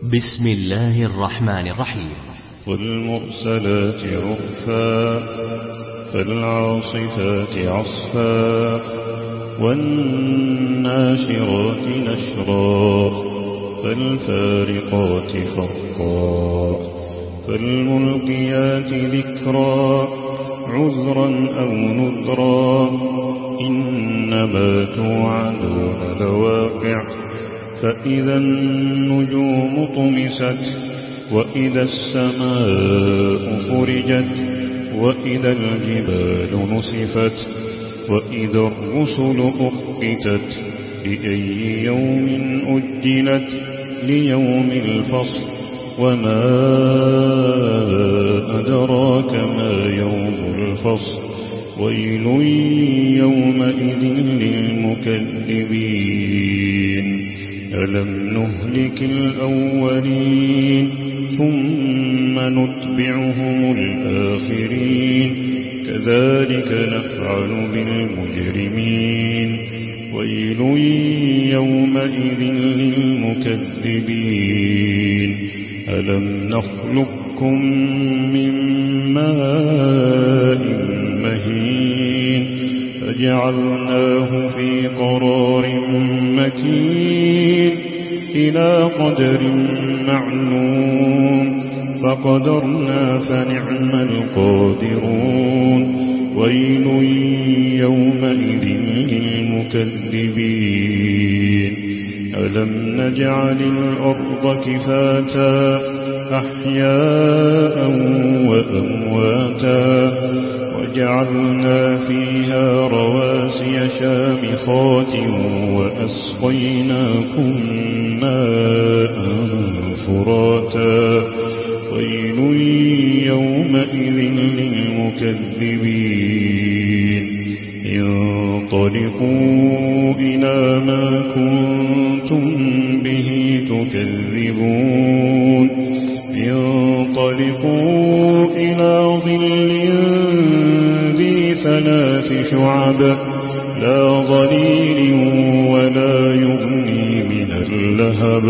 بسم الله الرحمن الرحيم. والمرسلات عرفا فالعاصفات عصفا والناشرات نشرا فالفارقات فرقا فالملقيات ذكرا عذرا أو نذرا إنما توعدون لواقع فإذا النجوم طمست وإذا السماء فرجت وإذا الجبال نسفت وإذا الرسل أقتت لأي يوم أجلت ليوم الفصل وما أدراك ما يوم الفصل ويل يومئذ للمكذبين ألم نهلك الأولين ثم نتبعهم الآخرين كذلك نفعل بالمجرمين ويل يومئذ للمكذبين ألم نخلقكم من ماء مهين فجعلناه في قرار مكين إلى قدر معلوم فقدرنا فنعم القادرون ويل يومئذ للمكذبين ألم نجعل الأرض كفاتا أحياء وأمواتا وجعلنا فيها رواسي شامخات وأسقيناكم ماء فراتا ويل يومئذ للمكذبين انطلقوا إلى ما كنتم به تكذبون انطلقوا إلى ظل ذي ثلاث شعب لا ظليل ولا يغني من اللهب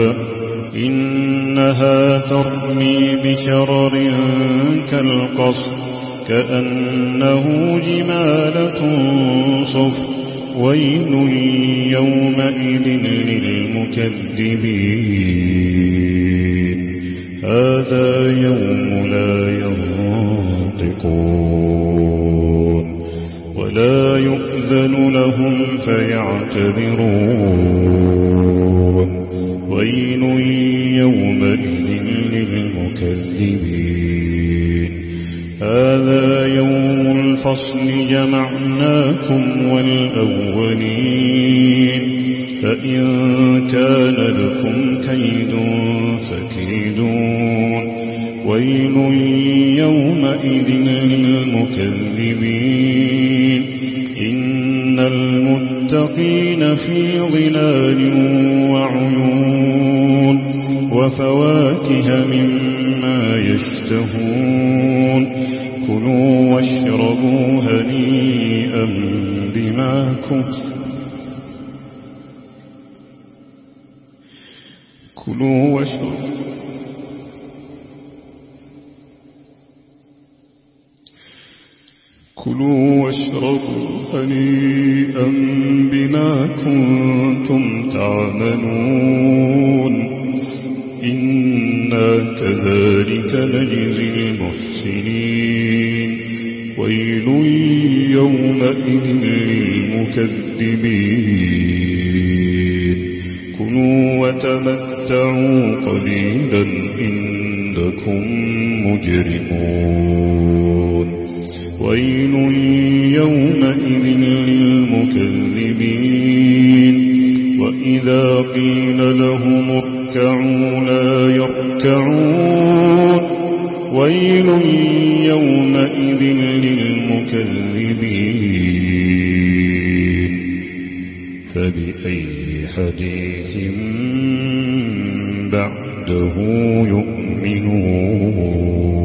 إنها ترمي بشرر كالقصر كأنه جمالة صفر ويل يومئذ للمكذبين هذا يوم لا ينطقون ولا يؤذن لهم فيعتذرون ويل يومئذ للمكذبين هذا يوم الفصل جمعناكم والأولين فإن كان لكم كيد فكيدون ويل يومئذ للمكذبين إن المتقين في ظلال وعيون وفواكه مما يشتهون كلوا واشربوا هنيئا بما كنتم كلوا واشربوا هنيئا بما كنتم تعملون إنا كذلك نجزي المحسنين ويل يومئذ للمكذبين كلوا وتمتعوا قليلا إنكم مجرمون ويل يومئذ للمكذبين وإذا قيل لهم اركعوا لا يركعون ويل يومئذ للمكذبين فبأي حديث بعده يؤمنون